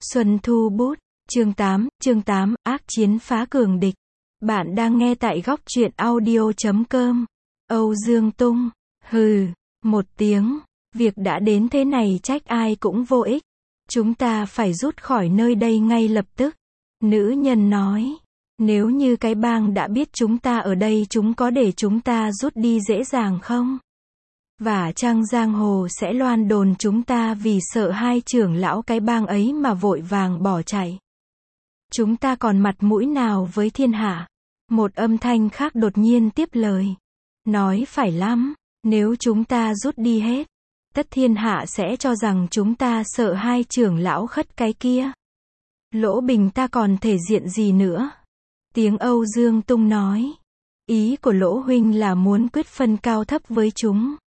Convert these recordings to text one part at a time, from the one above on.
Xuân Thu Bút, chương 8, ác chiến phá cường địch. Bạn đang nghe tại góc truyện audio.com. Âu Dương Tung, hừ, một tiếng, việc đã đến thế này trách ai cũng vô ích. Chúng ta phải rút khỏi nơi đây ngay lập tức. Nữ nhân nói, nếu như cái bang đã biết chúng ta ở đây chúng có để chúng ta rút đi dễ dàng không? Và chăng giang hồ sẽ loan đồn chúng ta vì sợ hai trưởng lão cái bang ấy mà vội vàng bỏ chạy. Chúng ta còn mặt mũi nào với thiên hạ? Một âm thanh khác đột nhiên tiếp lời. Nói phải lắm, nếu chúng ta rút đi hết, tất thiên hạ sẽ cho rằng chúng ta sợ hai trưởng lão khất cái kia. Lỗ Bình ta còn thể diện gì nữa? Tiếng Âu Dương Tung nói. Ý của Lỗ huynh là muốn quyết phân cao thấp với chúng.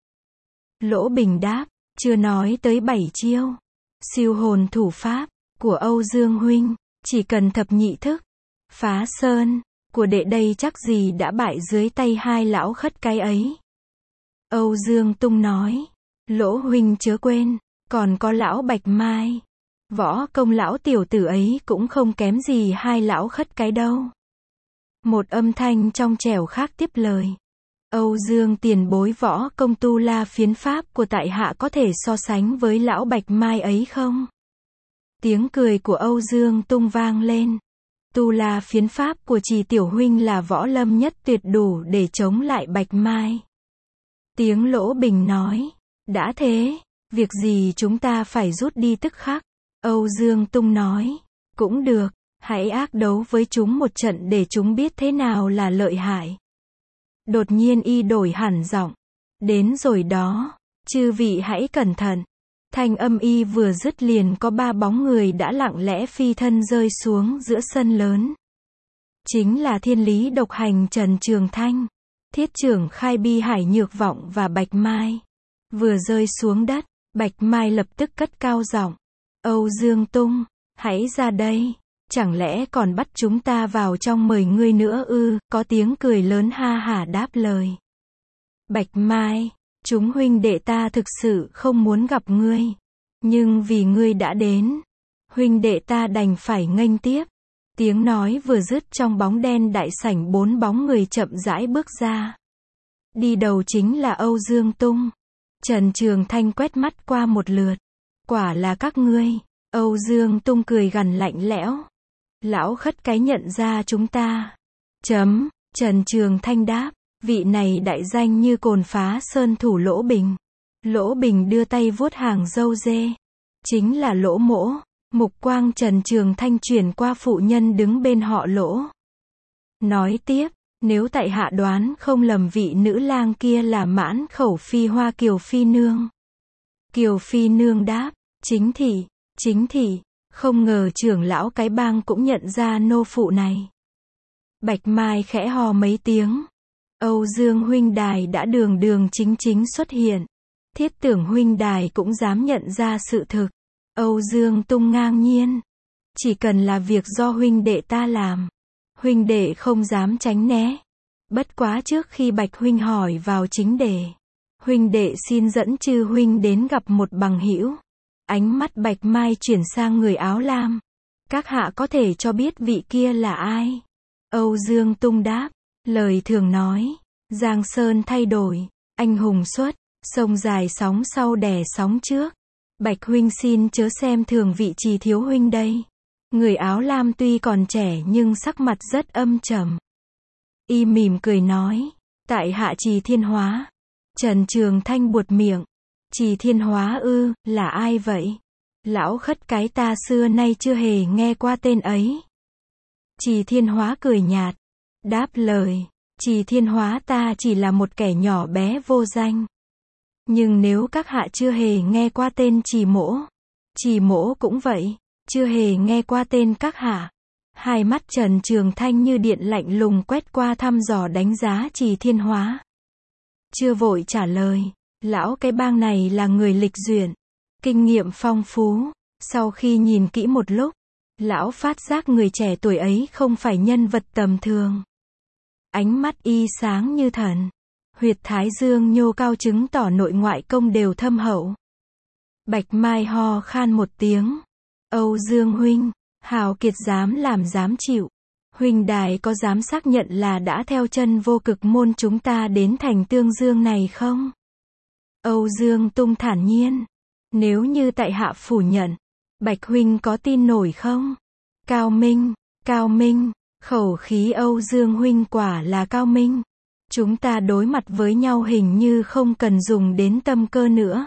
Lỗ Bình đáp, chưa nói tới 7 chiêu. Siêu hồn thủ pháp của Âu Dương huynh, chỉ cần thập nhị thức, phá sơn của đệ đây chắc gì đã bại dưới tay hai lão khất cái ấy. Âu Dương Tung nói, Lỗ huynh chớ quên, còn có lão Bạch Mai. Võ công lão tiểu tử ấy cũng không kém gì hai lão khất cái đâu. Một âm thanh trong trẻo khác tiếp lời. Âu Dương tiền bối võ công tu la phiến pháp của tại hạ có thể so sánh với lão Bạch Mai ấy không? Tiếng cười của Âu Dương Tung vang lên. Tu la phiến pháp của Trì tiểu huynh là võ lâm nhất tuyệt đủ để chống lại Bạch Mai. Tiếng Lỗ Bình nói. Đã thế, việc gì chúng ta phải rút đi tức khắc. Âu Dương Tung nói. Cũng được, hãy ác đấu với chúng một trận để chúng biết thế nào là lợi hại. Đột nhiên y đổi hẳn giọng. Đến rồi đó, chư vị hãy cẩn thận. Thanh âm y vừa dứt liền có 3 bóng người đã lặng lẽ phi thân rơi xuống giữa sân lớn. Chính là Thiên Lý Độc Hành Trần Trường Thanh, Thiết Trưởng Khai Bi Hải Nhược Vọng và Bạch Mai. Vừa rơi xuống đất, Bạch Mai lập tức cất cao giọng. Âu Dương Tung, hãy ra đây. Chẳng lẽ còn bắt chúng ta vào trong mời ngươi nữa ư? Có tiếng cười lớn ha hả đáp lời. Bạch Mai, chúng huynh đệ ta thực sự không muốn gặp ngươi. Nhưng vì ngươi đã đến, huynh đệ ta đành phải nghênh tiếp. Tiếng nói vừa dứt trong bóng đen đại sảnh 4 bóng người chậm rãi bước ra. Đi đầu chính là Âu Dương Tung. Trần Trường Thanh quét mắt qua một lượt. Quả là các ngươi. Âu Dương Tung cười gằn lạnh lẽo. Lão khất cái nhận ra chúng ta. Trần Trường Thanh đáp. Vị này đại danh như cồn phá sơn thủ Lỗ Bình. Lỗ Bình đưa tay vuốt hàng râu dê. Chính là Lỗ Mỗ. Mục quang Trần Trường Thanh chuyển qua phụ nhân đứng bên họ Lỗ. Nói tiếp, nếu tại hạ đoán không lầm vị nữ lang kia là Mãn Khẩu Phi Hoa Kiều Phi Nương. Kiều Phi Nương đáp, chính thị, không ngờ trưởng lão cái bang cũng nhận ra nô phụ này. Bạch Mai khẽ hò mấy tiếng. Âu Dương huynh đài đã đường chính xuất hiện. Thiết Tưởng huynh đài cũng dám nhận ra sự thực. Âu Dương Tung ngang nhiên. Chỉ cần là việc do huynh đệ ta làm, huynh đệ không dám tránh né. Bất quá trước khi Bạch huynh hỏi vào chính đề, huynh đệ xin dẫn chư huynh đến gặp một bằng hữu. Ánh mắt Bạch Mai chuyển sang người áo lam. Các hạ có thể cho biết vị kia là ai? Âu Dương Tung đáp, lời thường nói, Giang Sơn thay đổi, anh hùng xuất, sông dài sóng sau đè sóng trước. Bạch huynh xin chớ xem thường vị Trì thiếu huynh đây. Người áo lam tuy còn trẻ nhưng sắc mặt rất âm trầm. Y mỉm cười nói, tại hạ Trì Thiên Hóa. Trần Trường Thanh buột miệng. Trì Thiên Hóa ư, là ai vậy? Lão khất cái ta xưa nay chưa hề nghe qua tên ấy. Trì Thiên Hóa cười nhạt, đáp lời, Trì Thiên Hóa ta chỉ là một kẻ nhỏ bé vô danh. Nhưng nếu các hạ chưa hề nghe qua tên Trì Mỗ cũng vậy, chưa hề nghe qua tên các hạ. Hai mắt Trần Trường Thanh như điện lạnh lùng quét qua thăm dò đánh giá Trì Thiên Hóa. Chưa vội trả lời, lão cái bang này là người lịch duyệt, kinh nghiệm phong phú. Sau khi nhìn kỹ một lúc, lão phát giác người trẻ tuổi ấy không phải nhân vật tầm thường. Ánh mắt y sáng như thần. Huyệt thái dương nhô cao chứng tỏ nội ngoại công đều thâm hậu. Bạch Mai ho khan một tiếng. Âu Dương huynh, hào kiệt dám làm dám chịu. Huynh đài có dám xác nhận là đã theo chân vô cực môn chúng ta đến thành Tương Dương này không? Âu Dương Tung thản nhiên. Nếu như tại hạ phủ nhận, Bạch huynh có tin nổi không? Cao minh, khẩu khí Âu Dương huynh quả là cao minh. Chúng ta đối mặt với nhau hình như không cần dùng đến tâm cơ nữa.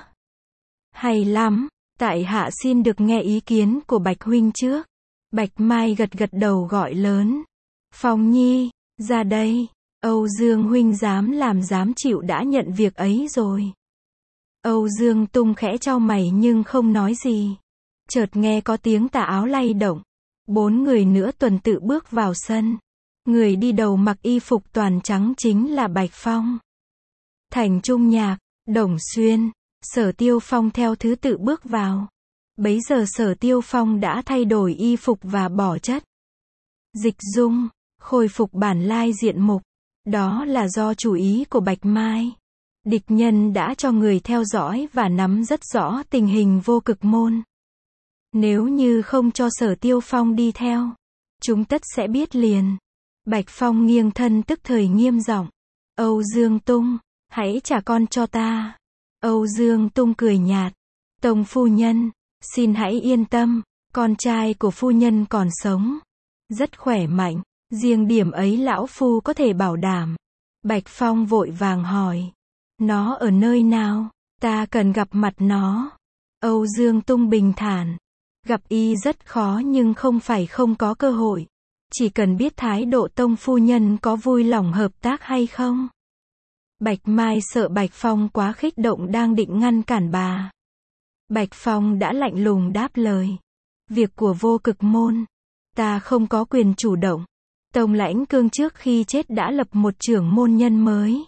Hay lắm, tại hạ xin được nghe ý kiến của Bạch huynh trước. Bạch Mai gật gật đầu gọi lớn. Phong Nhi, ra đây. Âu Dương huynh dám làm dám chịu đã nhận việc ấy rồi. Âu Dương Tung khẽ chau mày nhưng không nói gì. Chợt nghe có tiếng tà áo lay động. 4 người nữa tuần tự bước vào sân. Người đi đầu mặc y phục toàn trắng chính là Bạch Phong. Thành Trung Nhạc, Đồng Xuyên, Sở Tiêu Phong theo thứ tự bước vào. Bấy giờ Sở Tiêu Phong đã thay đổi y phục và bỏ chất dịch dung, khôi phục bản lai diện mục. Đó là do chủ ý của Bạch Mai. Địch nhân đã cho người theo dõi và nắm rất rõ tình hình vô cực môn. Nếu như không cho Sở Tiêu Phong đi theo, chúng tất sẽ biết liền. Bạch Phong nghiêng thân tức thời nghiêm giọng. Âu Dương Tung, hãy trả con cho ta. Âu Dương Tung cười nhạt. Tông phu nhân, xin hãy yên tâm, con trai của phu nhân còn sống. Rất khỏe mạnh, riêng điểm ấy lão phu có thể bảo đảm. Bạch Phong vội vàng hỏi. Nó ở nơi nào? Ta cần gặp mặt nó. Âu Dương Tung bình thản. Gặp y rất khó nhưng không phải không có cơ hội. Chỉ cần biết thái độ tông phu nhân có vui lòng hợp tác hay không. Bạch Mai sợ Bạch Phong quá kích động đang định ngăn cản bà. Bạch Phong đã lạnh lùng đáp lời. Việc của vô cực môn, ta không có quyền chủ động. Tông Lãnh Cương trước khi chết đã lập một trưởng môn nhân mới.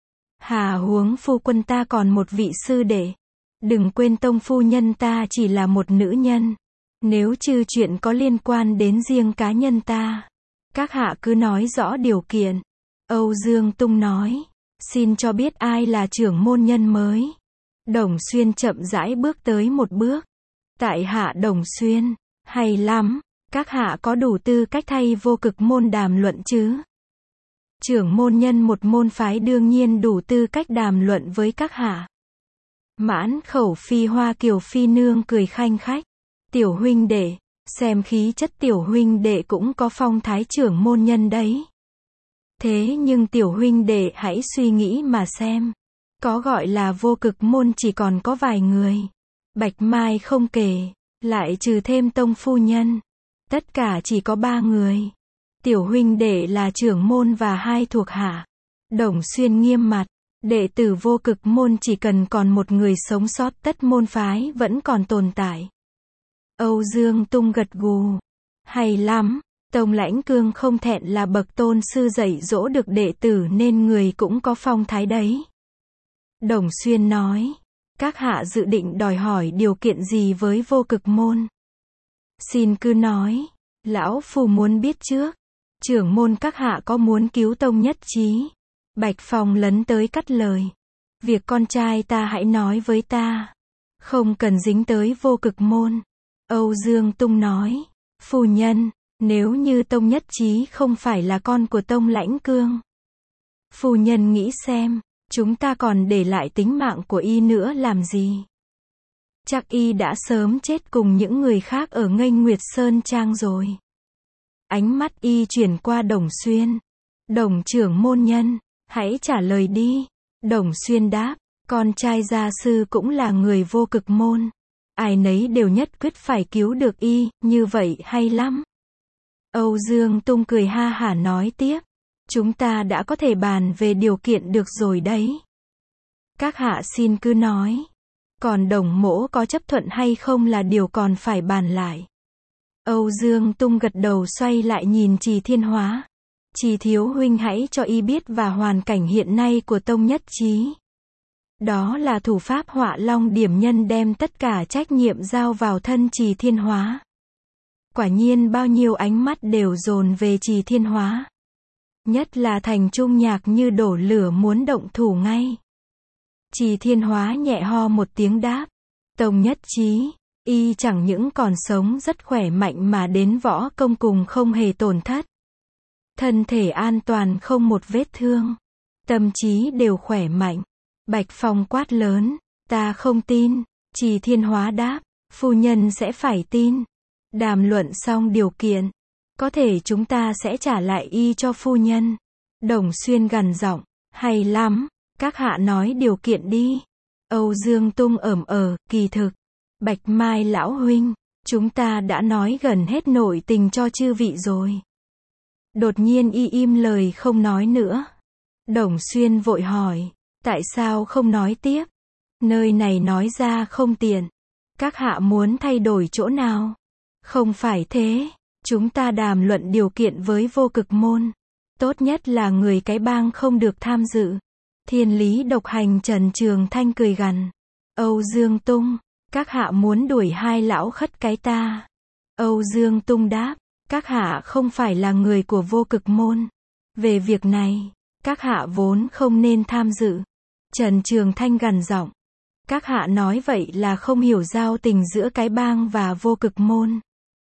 Hà huống phu quân ta còn một vị sư đệ. Đừng quên tông phu nhân ta chỉ là một nữ nhân. Nếu trừ chuyện có liên quan đến riêng cá nhân ta, các hạ cứ nói rõ điều kiện. Âu Dương Tung nói. Xin cho biết ai là trưởng môn nhân mới. Đồng Xuyên chậm rãi bước tới một bước. Tại hạ Đồng Xuyên. Hay lắm, các hạ có đủ tư cách thay vô cực môn đàm luận chứ? Trưởng môn nhân một môn phái đương nhiên đủ tư cách đàm luận với các hạ. Mãn Khẩu Phi Hoa Kiều Phi nương cười khanh khách. Tiểu huynh đệ, xem khí chất tiểu huynh đệ cũng có phong thái trưởng môn nhân đấy. Thế nhưng tiểu huynh đệ hãy suy nghĩ mà xem. Có gọi là vô cực môn chỉ còn có vài người. Bạch Mai không kể, lại trừ thêm tông phu nhân. Tất cả chỉ có 3 người. Tiểu huynh đệ là trưởng môn và 2 thuộc hạ. Đồng Xuyên nghiêm mặt. Đệ tử vô cực môn chỉ cần còn một người sống sót tất môn phái vẫn còn tồn tại. Âu Dương Tung gật gù. Hay lắm, Tông Lãnh Cương không thẹn là bậc tôn sư dạy dỗ được đệ tử nên người cũng có phong thái đấy. Đồng Xuyên nói. Các hạ dự định đòi hỏi điều kiện gì với vô cực môn? Xin cứ nói. Lão phu muốn biết trước. Trưởng môn các hạ có muốn cứu tông nhất chí? Bạch Phong lấn tới cắt lời. Việc con trai ta hãy nói với ta. Không cần dính tới vô cực môn. Âu Dương Tung nói. Phu nhân, nếu như tông nhất chí không phải là con của tông Lãnh Cương. Phu nhân nghĩ xem, chúng ta còn để lại tính mạng của y nữa làm gì? Chắc y đã sớm chết cùng những người khác ở Nghênh Nguyệt Sơn Trang rồi. Ánh mắt y chuyển qua Đồng Xuyên. Đồng trưởng môn nhân, hãy trả lời đi. Đồng Xuyên đáp, con trai gia sư cũng là người vô cực môn. Ai nấy đều nhất quyết phải cứu được y, như vậy hay lắm. Âu Dương Tung cười ha hả nói tiếp. Chúng ta đã có thể bàn về điều kiện được rồi đấy. Các hạ xin cứ nói. Còn Đồng mỗ có chấp thuận hay không là điều còn phải bàn lại. Âu Dương Tung gật đầu xoay lại nhìn Trì Thiên Hóa. Trì thiếu huynh hãy cho y biết và hoàn cảnh hiện nay của tông nhất chí. Đó là thủ pháp Họa Long Điểm Nhân đem tất cả trách nhiệm giao vào thân Trì Thiên Hóa. Quả nhiên bao nhiêu ánh mắt đều dồn về Trì Thiên Hóa. Nhất là Thành Trung Nhạc như đổ lửa muốn động thủ ngay. Trì Thiên Hóa nhẹ ho một tiếng đáp. Tông nhất chí, Y chẳng những còn sống rất khỏe mạnh mà đến võ công cùng không hề tổn thất. Thân thể an toàn không một vết thương. Tâm trí đều khỏe mạnh. Bạch Phong quát lớn, ta không tin. Trì Thiên Hóa đáp, phu nhân sẽ phải tin. Đàm luận xong điều kiện, có thể chúng ta sẽ trả lại y cho phu nhân. Đồng Xuyên gằn giọng, hay lắm, các hạ nói điều kiện đi. Âu Dương Tung kỳ thực. Bạch Mai lão huynh, chúng ta đã nói gần hết nội tình cho chư vị rồi. Đột nhiên y im lời không nói nữa. Đồng Xuyên vội hỏi, tại sao không nói tiếp? Nơi này nói ra không tiện. Các hạ muốn thay đổi chỗ nào? Không phải thế, chúng ta đàm luận điều kiện với Vô Cực môn. Tốt nhất là người cái bang không được tham dự. Thiên lý độc hành Trần Trường Thanh cười gằn. Âu Dương Tung, các hạ muốn đuổi hai lão khất cái ta. Âu Dương Tung đáp, các hạ không phải là người của Vô Cực môn. Về việc này, các hạ vốn không nên tham dự. Trần Trường Thanh gằn giọng. Các hạ nói vậy là không hiểu giao tình giữa cái bang và Vô Cực môn.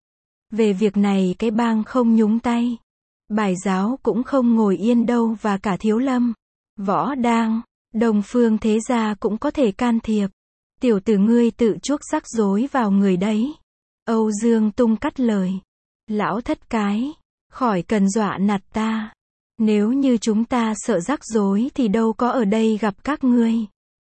Về việc này cái bang không nhúng tay. Bài giáo cũng không ngồi yên đâu và cả Thiếu Lâm, Võ Đang, Đông Phương thế gia cũng có thể can thiệp. Tiểu tử ngươi tự chuốc rắc rối vào người đấy. Âu Dương Tung cắt lời. Lão thất cái, khỏi cần dọa nạt ta. Nếu như chúng ta sợ rắc rối thì đâu có ở đây gặp các ngươi.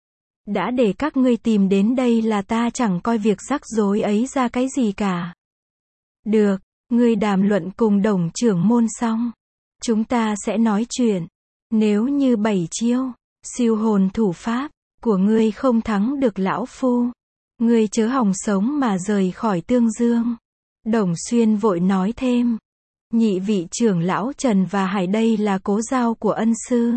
Đã để các ngươi tìm đến đây là ta chẳng coi việc rắc rối ấy ra cái gì cả. Được, ngươi đàm luận cùng Đồng trưởng môn xong, chúng ta sẽ nói chuyện. Nếu như 7 chiêu, siêu hồn thủ pháp của ngươi không thắng được lão phu, ngươi chớ hòng sống mà rời khỏi Tương Dương. Đồng Xuyên vội nói thêm. Nhị vị trưởng lão Trần và Hải đây là cố giao của ân sư.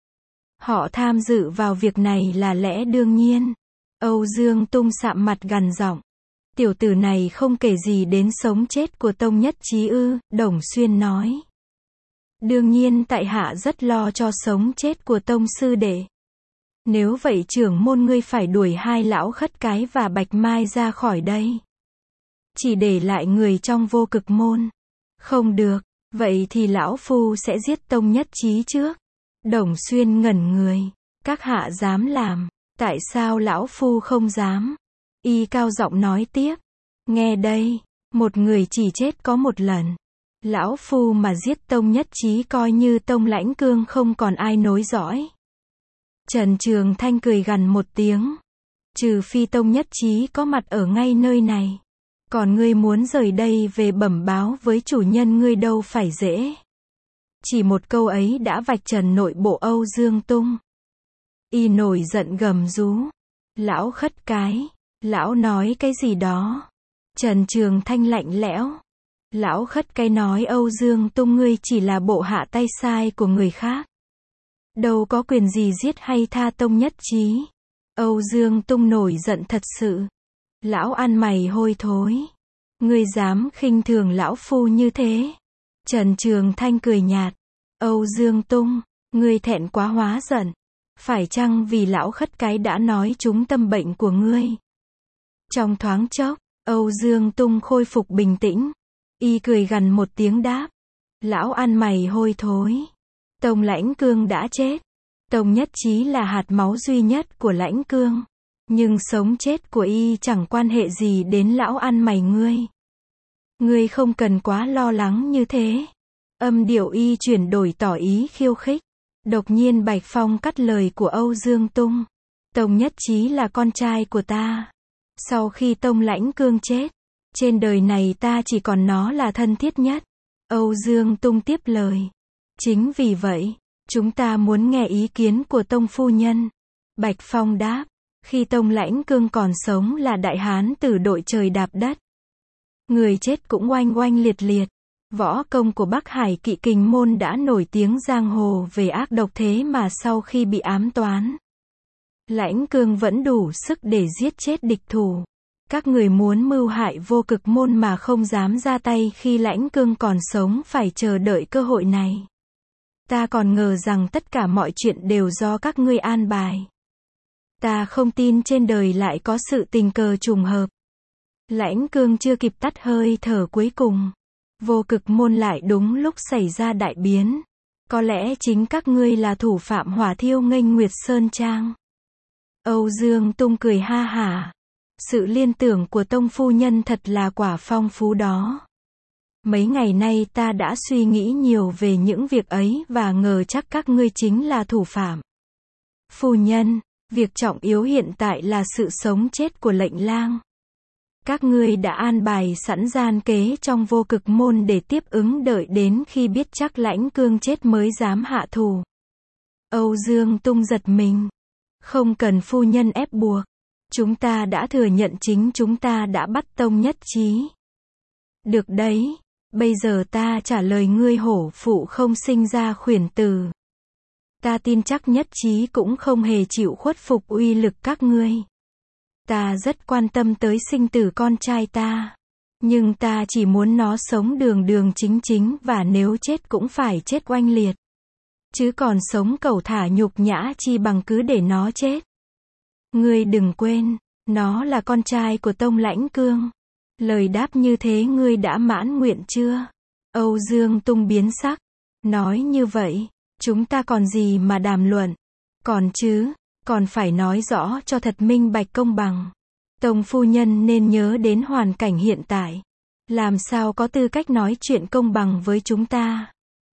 Họ tham dự vào việc này là lẽ đương nhiên. Âu Dương Tung sạm mặt gằn giọng. Tiểu tử này không kể gì đến sống chết của Tông Nhất Chí ư? Đồng Xuyên nói. Đương nhiên tại hạ rất lo cho sống chết của Tông sư đệ. Nếu vậy trưởng môn ngươi phải đuổi hai lão khất cái và Bạch Mai ra khỏi đây. Chỉ để lại người trong Vô Cực môn. Không được, vậy thì lão phu sẽ giết Tông Nhất Chí trước. Đồng Xuyên ngẩn người. Các hạ dám làm, tại sao lão phu không dám? Y cao giọng nói tiếp. Nghe đây, một người chỉ chết có một lần. Lão phu mà giết Tông Nhất Chí coi như Tông Lãnh Cương không còn ai nối dõi. Trần Trường Thanh cười gằn một tiếng. Trừ phi Tông Nhất Chí có mặt ở ngay nơi này. Còn ngươi muốn rời đây về bẩm báo với chủ nhân ngươi đâu phải dễ. Chỉ một câu ấy đã vạch trần nội bộ Âu Dương Tung. Y nổi giận gầm rú. Lão khất cái, lão nói cái gì đó? Trần Trường Thanh lạnh lẽo. Lão khất cái nói Âu Dương Tung ngươi chỉ là bộ hạ tay sai của người khác. Đâu có quyền gì giết hay tha Tông Nhất Chí. Âu Dương Tung nổi giận thật sự. Lão ăn mày hôi thối. Ngươi dám khinh thường lão phu như thế. Trần Trường Thanh cười nhạt. Âu Dương Tung, ngươi thẹn quá hóa giận. Phải chăng vì lão khất cái đã nói trúng tâm bệnh của ngươi? Trong thoáng chốc, Âu Dương Tung khôi phục bình tĩnh. Y cười gằn một tiếng đáp. Lão ăn mày hôi thối. Tông Lãnh Cương đã chết. Tông Nhất Chí là hạt máu duy nhất của Lãnh Cương. Nhưng sống chết của y chẳng quan hệ gì đến lão ăn mày ngươi. Ngươi không cần quá lo lắng như thế. Âm điệu y chuyển đổi tỏ ý khiêu khích. Đột nhiên Bạch Phong cắt lời của Âu Dương Tung. Tông Nhất Chí là con trai của ta. Sau khi Tông Lãnh Cương chết, trên đời này ta chỉ còn nó là thân thiết nhất. Âu Dương Tung tiếp lời. Chính vì vậy, chúng ta muốn nghe ý kiến của Tông phu nhân. Bạch Phong đáp. Khi Tông Lãnh Cương còn sống là đại hán tử đội trời đạp đất. Người chết cũng oanh oanh liệt liệt. Võ công của Bắc Hải Kỵ Kình môn đã nổi tiếng giang hồ về ác độc thế mà sau khi bị ám toán, Lãnh Cương vẫn đủ sức để giết chết địch thủ. Các người muốn mưu hại Vô Cực môn mà không dám ra tay khi Lãnh Cương còn sống phải chờ đợi cơ hội này. Ta còn ngờ rằng tất cả mọi chuyện đều do các ngươi an bài. Ta không tin trên đời lại có sự tình cờ trùng hợp. Lãnh Cương chưa kịp tắt hơi thở cuối cùng. Vô Cực Môn lại đúng lúc xảy ra đại biến. Có lẽ chính các ngươi là thủ phạm hỏa thiêu nghênh Nguyệt Sơn Trang. Âu Dương Tung cười ha hả. Sự liên tưởng của Tông phu nhân thật là quả phong phú đó. Mấy ngày nay ta đã suy nghĩ nhiều về những việc ấy và ngờ chắc các ngươi chính là thủ phạm. Phu nhân, việc trọng yếu hiện tại là sự sống chết của lệnh lang. Các ngươi đã an bài sẵn gian kế trong Vô Cực Môn để tiếp ứng đợi đến khi biết chắc Lãnh Cương chết mới dám hạ thủ. Âu Dương Tung giật mình. Không cần phu nhân ép buộc. Chúng ta đã thừa nhận chính chúng ta đã bắt Tông Nhất Chí. Được đấy, bây giờ ta trả lời ngươi hổ phụ không sinh ra khuyển tử. Ta tin chắc Nhất Chí cũng không hề chịu khuất phục uy lực các ngươi. Ta rất quan tâm tới sinh tử con trai ta. Nhưng ta chỉ muốn nó sống đường đường chính chính và nếu chết cũng phải chết oanh liệt. Chứ còn sống cẩu thả nhục nhã chi bằng cứ để nó chết. Ngươi đừng quên, nó là con trai của Tông Lãnh Cương. Lời đáp như thế ngươi đã mãn nguyện chưa? Âu Dương Tung biến sắc. Nói như vậy, chúng ta còn gì mà đàm luận? Còn chứ, còn phải nói rõ cho thật minh bạch công bằng. Tông phu nhân nên nhớ đến hoàn cảnh hiện tại. Làm sao có tư cách nói chuyện công bằng với chúng ta?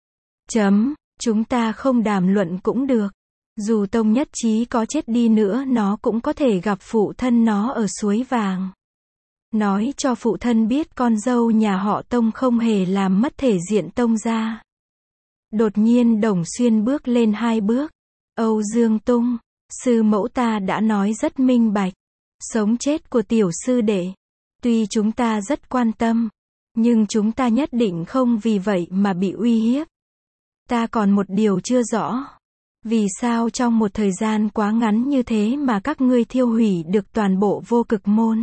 Chúng ta không đàm luận cũng được. Dù Tông Nhất Chí có chết đi nữa nó cũng có thể gặp phụ thân nó ở suối vàng. Nói cho phụ thân biết con dâu nhà họ Tông không hề làm mất thể diện Tông gia. Đột nhiên Đồng Xuyên bước lên 2 bước. Âu Dương Tung, sư mẫu ta đã nói rất minh bạch. Sống chết của tiểu sư đệ. Tuy chúng ta rất quan tâm, nhưng chúng ta nhất định không vì vậy mà bị uy hiếp. Ta còn một điều chưa rõ. Vì sao trong một thời gian quá ngắn như thế mà các ngươi thiêu hủy được toàn bộ Vô Cực Môn?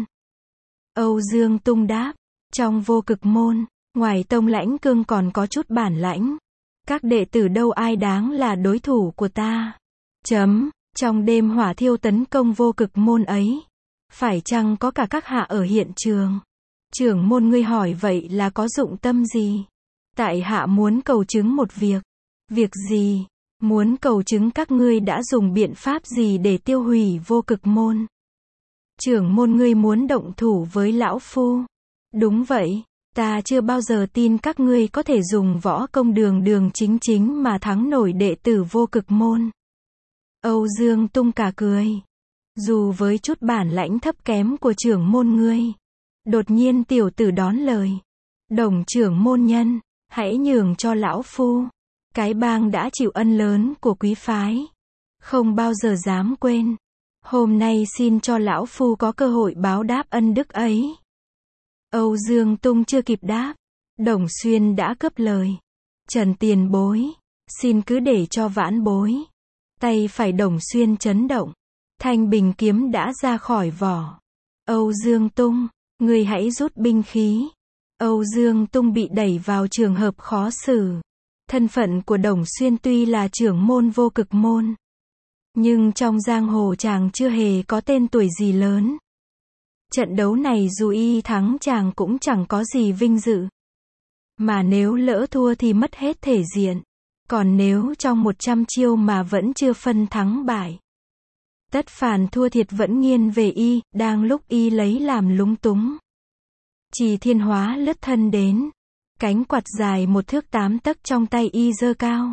Âu Dương Tung đáp, trong Vô Cực Môn, ngoài Tông Lãnh Cương còn có chút bản lãnh. Các đệ tử đâu ai đáng là đối thủ của ta. Trong đêm hỏa thiêu tấn công Vô Cực Môn ấy, phải chăng có cả các hạ ở hiện trường? Trưởng môn ngươi hỏi vậy là có dụng tâm gì? Tại hạ muốn cầu chứng một việc. Việc gì? Muốn cầu chứng các ngươi đã dùng biện pháp gì để tiêu hủy Vô Cực Môn? Trưởng môn ngươi muốn động thủ với lão phu? Đúng vậy, ta chưa bao giờ tin các ngươi có thể dùng võ công đường đường chính chính mà thắng nổi đệ tử Vô Cực Môn. Âu Dương Tung cả cười. Dù với chút bản lãnh thấp kém của trưởng môn ngươi. Đột nhiên tiểu tử đón lời. Đồng trưởng môn nhân, hãy nhường cho lão phu. Cái bang đã chịu ân lớn của quý phái. Không bao giờ dám quên. Hôm nay xin cho lão phu có cơ hội báo đáp ân đức ấy. Âu Dương Tung chưa kịp đáp. Đồng Xuyên đã cướp lời. Trần tiền bối, xin cứ để cho vãn bối. Tay phải Đồng Xuyên chấn động. Thanh bình kiếm đã ra khỏi vỏ. Âu Dương Tung, ngươi hãy rút binh khí. Âu Dương Tung bị đẩy vào trường hợp khó xử. Thân phận của Đồng Xuyên tuy là trưởng môn Vô Cực Môn, nhưng trong giang hồ chàng chưa hề có tên tuổi gì lớn. Trận đấu này dù y thắng chàng cũng chẳng có gì vinh dự. Mà nếu lỡ thua thì mất hết thể diện. Còn nếu trong 100 chiêu mà vẫn chưa phân thắng bại, tất phàn thua thiệt vẫn nghiêng về y, đang lúc y lấy làm lúng túng. Trì Thiên Hóa lướt thân đến. Cánh quạt dài 1 thước 8 tấc trong tay y giơ cao.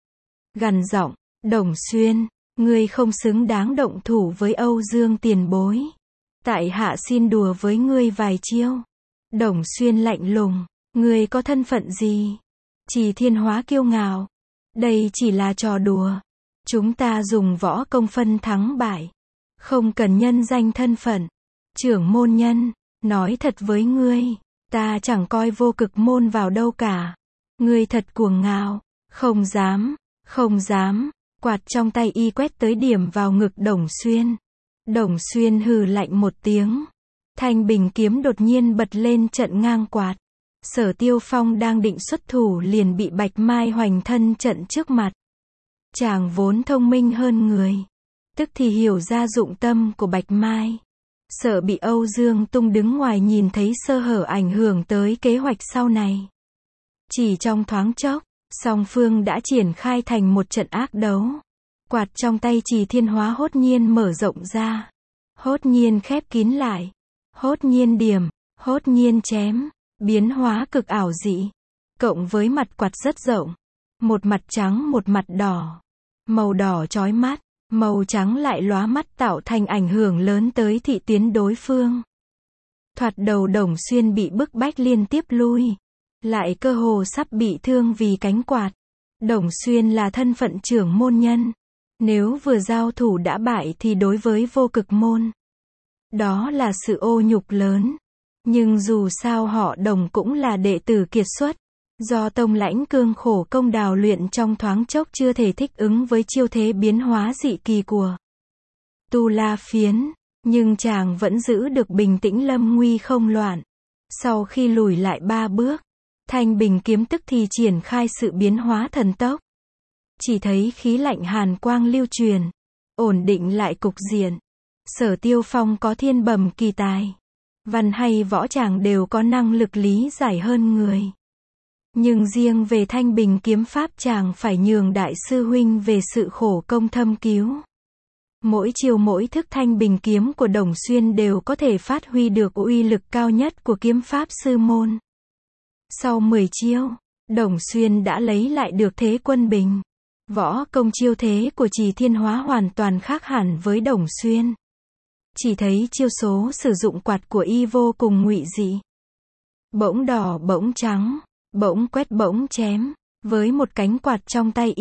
Gằn giọng, Đồng Xuyên, ngươi không xứng đáng động thủ với Âu Dương tiền bối. Tại hạ xin đùa với ngươi vài chiêu. Đồng Xuyên lạnh lùng, ngươi có thân phận gì? Trì Thiên Hóa kiêu ngạo, đây chỉ là trò đùa. Chúng ta dùng võ công phân thắng bại, không cần nhân danh thân phận. Trưởng môn nhân, nói thật với ngươi, ta chẳng coi Vô Cực Môn vào đâu cả. Ngươi thật cuồng ngạo. Không dám. Quạt trong tay y quét tới điểm vào ngực Đồng Xuyên. Đồng Xuyên hừ lạnh một tiếng. Thanh bình kiếm đột nhiên bật lên trận ngang quạt. Sở Tiêu Phong đang định xuất thủ liền bị Bạch Mai hoành thân trận trước mặt. Chàng vốn thông minh hơn người, tức thì hiểu ra dụng tâm của Bạch Mai. sợ bị Âu Dương Tung đứng ngoài nhìn thấy sơ hở ảnh hưởng tới kế hoạch sau này. Chỉ trong thoáng chốc, song phương đã triển khai thành một trận ác đấu. Quạt trong tay Trì Thiên Hóa hốt nhiên mở rộng ra, hốt nhiên khép kín lại, hốt nhiên điểm, hốt nhiên chém, biến hóa cực ảo dị. Cộng với mặt quạt rất rộng, một mặt trắng một mặt đỏ, màu đỏ chói mắt, màu trắng lại lóa mắt tạo thành ảnh hưởng lớn tới thị tuyến đối phương. Thoạt đầu Đồng Xuyên bị bức bách liên tiếp lui, lại cơ hồ sắp bị thương vì cánh quạt. Đồng Xuyên là thân phận trưởng môn nhân, nếu vừa giao thủ đã bại thì đối với Vô Cực môn, đó là sự ô nhục lớn. Nhưng dù sao họ Đồng cũng là đệ tử kiệt xuất, do tông lãnh cương khổ công đào luyện trong thoáng chốc chưa thể thích ứng với chiêu thế biến hóa dị kỳ của Tu La Phiến, nhưng chàng vẫn giữ được bình tĩnh lâm nguy không loạn. Sau khi lùi lại 3 bước, Thanh Bình kiếm tức thì triển khai sự biến hóa thần tốc. Chỉ thấy khí lạnh hàn quang lưu truyền, ổn định lại cục diện. Sở Tiêu Phong có thiên bẩm kỳ tài, văn hay võ chàng đều có năng lực lý giải hơn người. Nhưng riêng về Thanh Bình kiếm pháp chàng phải nhường đại sư huynh về sự khổ công thâm cứu. Mỗi chiều mỗi thức Thanh Bình kiếm của Đồng Xuyên đều có thể phát huy được uy lực cao nhất của kiếm pháp sư môn. Sau 10 chiêu, Đồng Xuyên đã lấy lại được thế quân bình. Võ công chiêu thế của Trì Thiên Hóa hoàn toàn khác hẳn với Đồng Xuyên. Chỉ thấy chiêu số sử dụng quạt của y vô cùng ngụy dị. Bỗng đỏ bỗng trắng, bỗng quét bỗng chém, với một cánh quạt trong tay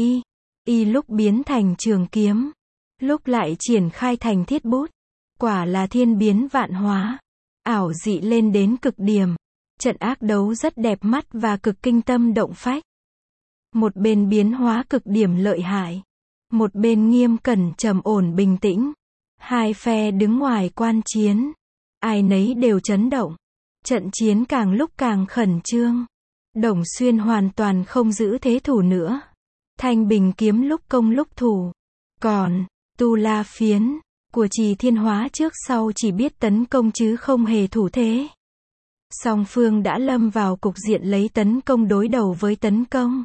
y lúc biến thành trường kiếm, lúc lại triển khai thành thiết bút. Quả là thiên biến vạn hóa, ảo dị lên đến cực điểm. Trận ác đấu rất đẹp mắt và cực kinh tâm động phách. Một bên biến hóa cực điểm lợi hại, một bên nghiêm cẩn trầm ổn bình tĩnh. Hai phe đứng ngoài quan chiến, ai nấy đều chấn động. Trận chiến càng lúc càng khẩn trương. Đồng Xuyên hoàn toàn không giữ thế thủ nữa. Thanh Bình kiếm lúc công lúc thủ. Còn Tu La Phiến của Trì Thiên Hóa trước sau chỉ biết tấn công chứ không hề thủ thế. Song phương đã lâm vào cục diện lấy tấn công đối đầu với tấn công.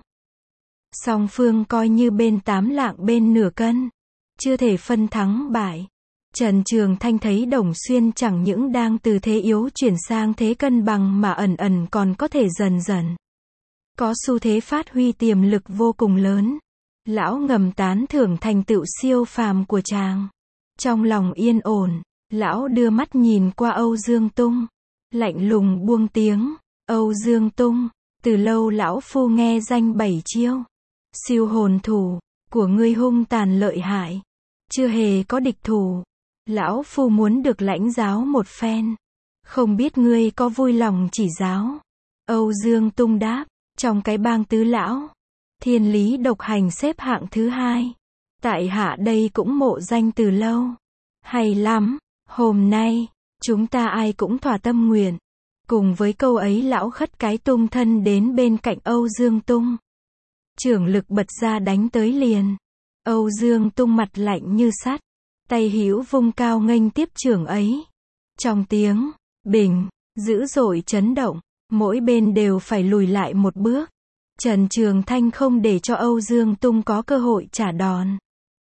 Song phương coi như bên 8 lạng bên nửa cân, chưa thể phân thắng bại. Trần Trường Thanh thấy Đồng Xuyên chẳng những đang từ thế yếu chuyển sang thế cân bằng mà ẩn ẩn còn có thể dần dần có xu thế phát huy tiềm lực vô cùng lớn. Lão ngầm tán thưởng thành tựu siêu phàm của chàng. Trong lòng yên ổn, lão đưa mắt nhìn qua Âu Dương Tung, lạnh lùng buông tiếng. Âu Dương Tung, từ lâu lão phu nghe danh 7 chiêu siêu hồn thủ của ngươi hung tàn lợi hại, chưa hề có địch thủ. Lão phu muốn được lãnh giáo một phen, không biết ngươi có vui lòng chỉ giáo. Âu Dương Tung đáp, trong cái bang tứ lão, Thiên Lý độc hành xếp hạng thứ 2. Tại hạ đây cũng mộ danh từ lâu. Hay lắm, hôm nay, chúng ta ai cũng thỏa tâm nguyện. Cùng với câu ấy lão khất cái tung thân đến bên cạnh Âu Dương Tung. Trưởng lực bật ra đánh tới liền. Âu Dương Tung mặt lạnh như sắt, tay hữu vung cao nghênh tiếp trưởng ấy. Trong tiếng bình dữ dội chấn động, mỗi bên đều phải lùi lại một bước. Trần Trường Thanh không để cho Âu Dương Tung có cơ hội trả đòn.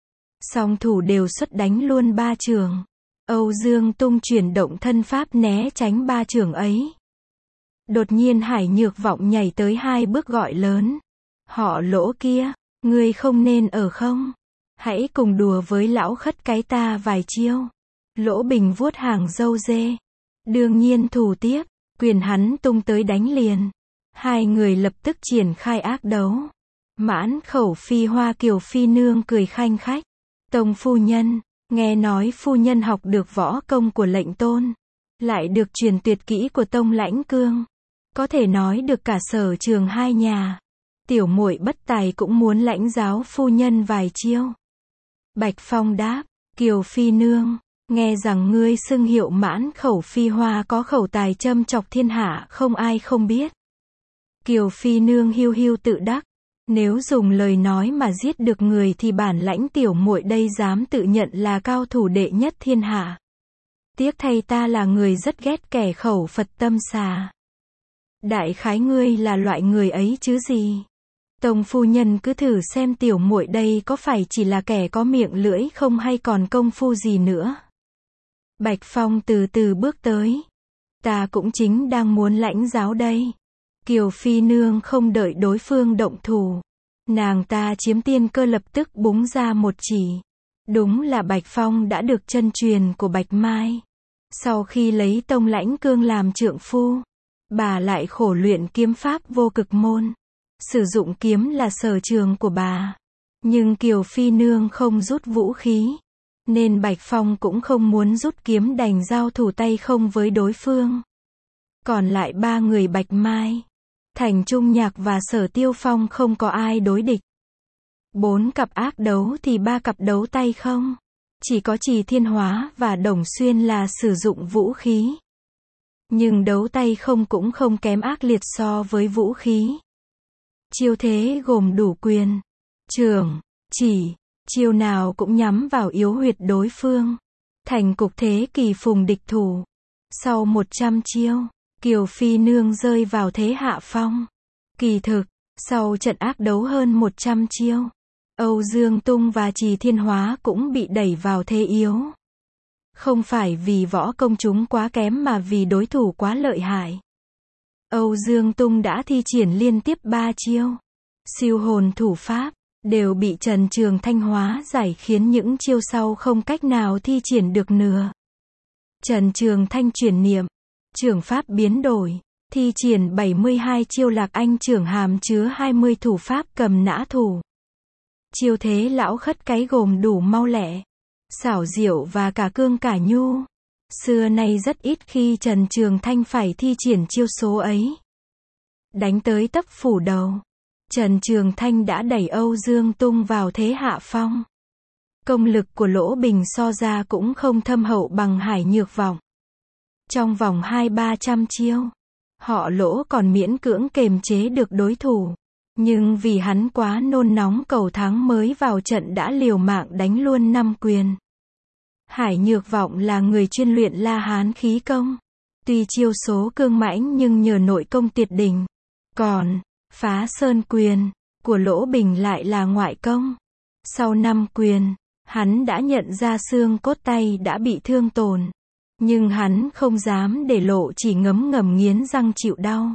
Song thủ đều xuất đánh luôn 3 trường. Âu Dương Tung chuyển động thân pháp né tránh 3 trường ấy. Đột nhiên Hải Nhược Vọng nhảy tới 2 bước gọi lớn. Họ Lỗ kia, ngươi không nên ở không? Hãy cùng đùa với lão khất cái ta vài chiêu. Lỗ Bình vuốt hàng râu dê. Đương nhiên thủ tiếp, quyền hắn tung tới đánh liền. Hai người lập tức triển khai ác đấu. Mãn Khẩu Phi Hoa Kiều Phi Nương cười khanh khách. Tông phu nhân, nghe nói phu nhân học được võ công của lệnh tôn, lại được truyền tuyệt kỹ của Tông Lãnh Cương, có thể nói được cả sở trường hai nhà. Tiểu muội bất tài cũng muốn lãnh giáo phu nhân vài chiêu. Bạch Phong đáp, Kiều Phi Nương, nghe rằng ngươi xưng hiệu Mãn Khẩu Phi Hoa có khẩu tài châm chọc thiên hạ không ai không biết. Kiều Phi Nương hiu hiu tự đắc, nếu dùng lời nói mà giết được người thì bản lãnh tiểu muội đây dám tự nhận là cao thủ đệ nhất thiên hạ. Tiếc thay ta là người rất ghét kẻ khẩu Phật tâm xà. Đại khái ngươi là loại người ấy chứ gì. Tông phu nhân cứ thử xem tiểu muội đây có phải chỉ là kẻ có miệng lưỡi không hay còn công phu gì nữa. Bạch Phong từ từ bước tới. Ta cũng chính đang muốn lãnh giáo đây. Kiều Phi Nương không đợi đối phương động thủ. Nàng ta chiếm tiên cơ lập tức búng ra một chỉ. Đúng là Bạch Phong đã được chân truyền của Bạch Mai. Sau khi lấy Tông Lãnh Cương làm trượng phu, bà lại khổ luyện kiếm pháp vô cực môn. Sử dụng kiếm là sở trường của bà. Nhưng Kiều Phi Nương không rút vũ khí, nên Bạch Phong cũng không muốn rút kiếm đành giao thủ tay không với đối phương. Còn lại ba người Bạch Mai, Thành Trung Nhạc và Sở Tiêu Phong không có ai đối địch. 4 cặp ác đấu thì 3 cặp đấu tay không. Chỉ có Trì Thiên Hóa và Đồng Xuyên là sử dụng vũ khí. Nhưng đấu tay không cũng không kém ác liệt so với vũ khí. Chiêu thế gồm đủ quyền, trường, chỉ, chiêu nào cũng nhắm vào yếu huyệt đối phương. Thành cục thế kỳ phùng địch thủ. Sau 100 chiêu, Kiều Phi Nương rơi vào thế hạ phong. Kỳ thực, sau trận ác đấu hơn 100 chiêu, Âu Dương Tung và Trì Thiên Hóa cũng bị đẩy vào thế yếu. Không phải vì võ công chúng quá kém mà vì đối thủ quá lợi hại. Âu Dương Tung đã thi triển liên tiếp 3 chiêu siêu hồn thủ pháp, đều bị Trần Trường Thanh hóa giải khiến những chiêu sau không cách nào thi triển được nữa. Trần Trường Thanh chuyển niệm, trưởng pháp biến đổi, thi triển 72 chiêu Lạc Anh trưởng hàm chứa 20 thủ pháp cầm nã thủ. Chiêu thế lão khất cái gồm đủ mau lẹ, xảo diệu và cả cương cả nhu. Xưa nay rất ít khi Trần Trường Thanh phải thi triển chiêu số ấy. Đánh tới tấp phủ đầu, Trần Trường Thanh đã đẩy Âu Dương Tung vào thế hạ phong. Công lực của Lỗ Bình so ra cũng không thâm hậu bằng Hải Nhược Vọng. Trong vòng 200-300 chiêu, họ Lỗ còn miễn cưỡng kềm chế được đối thủ. Nhưng vì hắn quá nôn nóng cầu thắng mới vào trận đã liều mạng đánh luôn 5 quyền. Hải Nhược Vọng là người chuyên luyện La Hán khí công. Tuy chiêu số cương mãnh nhưng nhờ nội công tuyệt đỉnh. Còn, Phá Sơn quyền của Lỗ Bình lại là ngoại công. Sau 5 quyền, hắn đã nhận ra xương cốt tay đã bị thương tổn. Nhưng hắn không dám để lộ, chỉ ngấm ngầm nghiến răng chịu đau.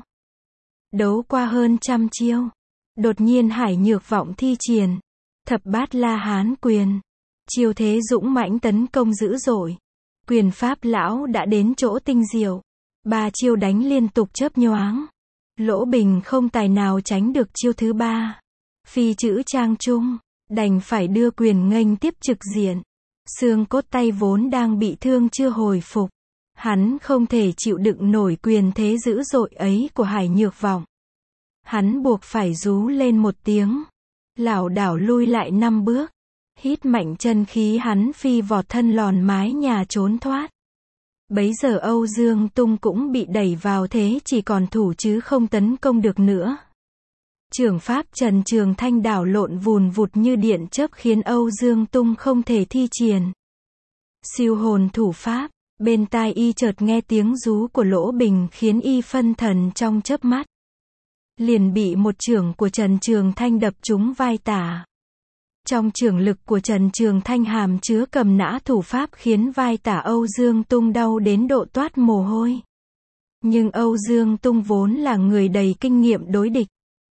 Đấu qua hơn 100 chiêu, đột nhiên Hải Nhược Vọng thi triển Thập Bát La Hán quyền. Chiêu thế dũng mãnh tấn công dữ dội. Quyền pháp lão đã đến chỗ tinh diệu. 3 chiêu đánh liên tục chớp nhoáng. Lỗ Bình không tài nào tránh được chiêu thứ 3. Phi chữ trang trung, đành phải đưa quyền nghênh tiếp trực diện. Xương cốt tay vốn đang bị thương chưa hồi phục. Hắn không thể chịu đựng nổi quyền thế dữ dội ấy của Hải Nhược Vọng. Hắn buộc phải rú lên một tiếng, lảo đảo lui lại 5 bước. Hít mạnh chân khí, hắn phi vọt thân lòn mái nhà trốn thoát. Bấy giờ Âu Dương Tung cũng bị đẩy vào thế chỉ còn thủ chứ không tấn công được nữa. Trưởng pháp Trần Trường Thanh đảo lộn vùn vụt như điện chớp khiến Âu Dương Tung không thể thi triển siêu hồn thủ pháp. Bên tai y chợt nghe tiếng rú của Lỗ Bình khiến y phân thần trong chớp mắt. Liền bị một chưởng của Trần Trường Thanh đập trúng vai tả. Trong chưởng lực của Trần Trường Thanh hàm chứa cầm nã thủ pháp khiến vai tả Âu Dương Tung đau đến độ toát mồ hôi. Nhưng Âu Dương Tung vốn là người đầy kinh nghiệm đối địch.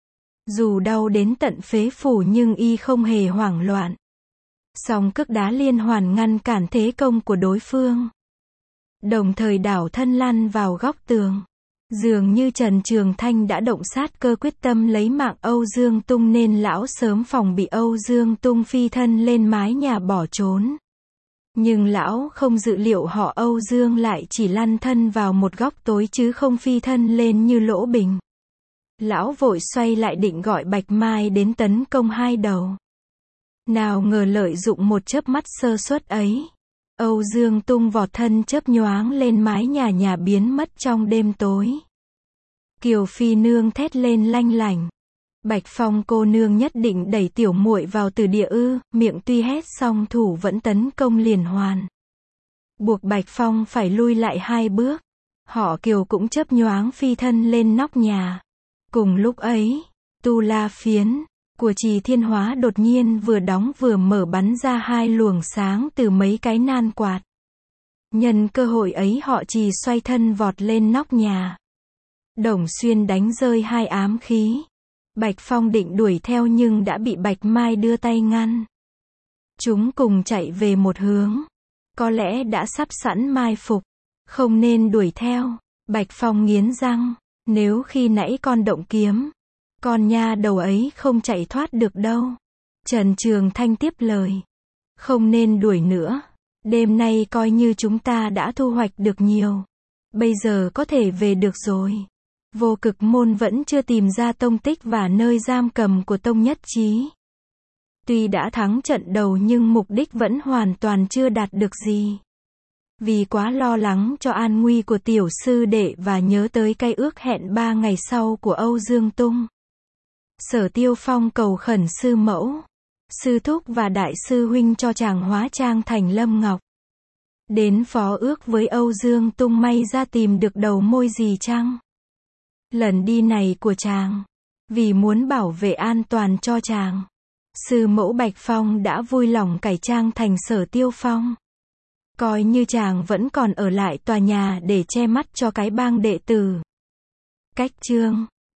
Dù đau đến tận phế phủ nhưng y không hề hoảng loạn. Song cước đá liên hoàn ngăn cản thế công của đối phương. Đồng thời đảo thân lăn vào góc tường. Dường như Trần Trường Thanh đã động sát cơ quyết tâm lấy mạng Âu Dương Tung nên lão sớm phòng bị Âu Dương Tung phi thân lên mái nhà bỏ trốn. Nhưng lão không dự liệu họ Âu Dương lại chỉ lăn thân vào một góc tối chứ không phi thân lên như Lỗ Bình. Lão vội xoay lại định gọi Bạch Mai đến tấn công hai đầu. Nào ngờ lợi dụng một chớp mắt sơ suất ấy, Âu Dương Tung vọt thân chớp nhoáng lên mái nhà biến mất trong đêm tối. Kiều Phi Nương thét lên lanh lảnh. Bạch Phong cô nương nhất định đẩy tiểu muội vào từ địa ư? Miệng tuy hét song thủ vẫn tấn công liền hoàn. buộc Bạch Phong phải lui lại 2 bước. Họ Kiều cũng chớp nhoáng phi thân lên nóc nhà. Cùng lúc ấy, tu la phiến của Trì Thiên Hóa đột nhiên vừa đóng vừa mở bắn ra 2 luồng sáng từ mấy cái nan quạt. Nhân cơ hội ấy họ Trì xoay thân vọt lên nóc nhà. Đồng Xuyên đánh rơi 2 ám khí. Bạch Phong định đuổi theo nhưng đã bị Bạch Mai đưa tay ngăn. Chúng cùng chạy về một hướng. Có lẽ đã sắp sẵn mai phục. Không nên đuổi theo. Bạch Phong nghiến răng. Nếu khi nãy con động kiếm, con nha đầu ấy không chạy thoát được đâu. Trần Trường Thanh tiếp lời. Không nên đuổi nữa. Đêm nay coi như chúng ta đã thu hoạch được nhiều. Bây giờ có thể về được rồi. Vô Cực Môn vẫn chưa tìm ra tông tích và nơi giam cầm của Tông Nhất Chí. Tuy đã thắng trận đầu nhưng mục đích vẫn hoàn toàn chưa đạt được gì. Vì quá lo lắng cho an nguy của tiểu sư đệ và nhớ tới cái ước hẹn 3 ngày sau của Âu Dương Tung. Sở Tiêu Phong cầu khẩn sư mẫu, sư thúc và đại sư huynh cho chàng hóa trang thành Lâm Ngọc. Đến phó ước với Âu Dương Tung may ra tìm được đầu môi gì chăng? Lần đi này của chàng, vì muốn bảo vệ an toàn cho chàng, sư mẫu Bạch Phong đã vui lòng cải trang thành Sở Tiêu Phong. Coi như chàng vẫn còn ở lại tòa nhà để che mắt cho cái bang đệ tử. Cách chương